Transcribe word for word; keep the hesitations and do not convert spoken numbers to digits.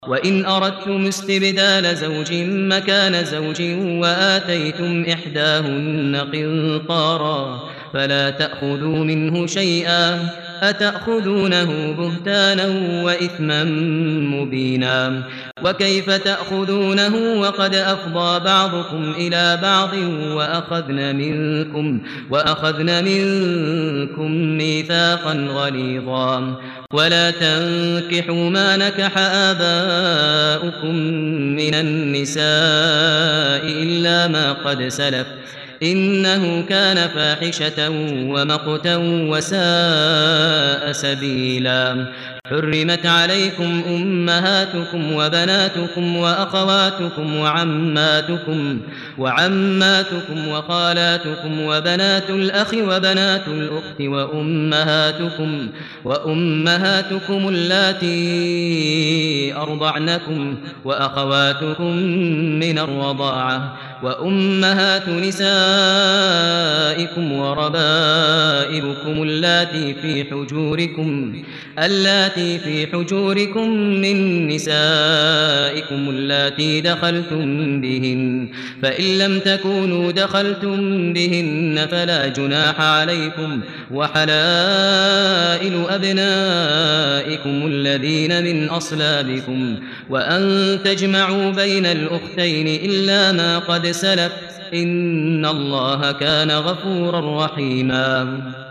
وإن أردتم استبدال زوج مكان زوج وآتيتم إحداهن قنطارا فلا تأخذوا منه شيئا أتأخذونه بهتانا وإثما مبينا وكيف تأخذونه وقد أفضى بعضكم إلى بعض وأخذن منكم, وأخذن منكم ميثاقا غليظا ولا تنكحوا ما نكح آباؤكم من النساء إلا ما قد سلف إنه كان فاحشة ومقتا وساء سبيلا حرمت عليكم أمهاتكم وبناتكم وأخواتكم وعماتكم وعماتكم وخالاتكم وبنات الأخ وبنات الأخت وأمهاتكم وأمهاتكم اللاتي أرضعنكم وأخواتكم من الرضاعة وأمهات نسائكم وربائبكم اللاتي في حجوركم اللاتي في حجوركم من نسائكم اللاتي دخلتم بهن فإن لم تكونوا دخلتم بهن فلا جناح عليكم وحلائل أبنائكم الذين من أصلابكم وأن تجمعوا بين الأختين إلا ما قد سلف إن الله كان غفورا رحيما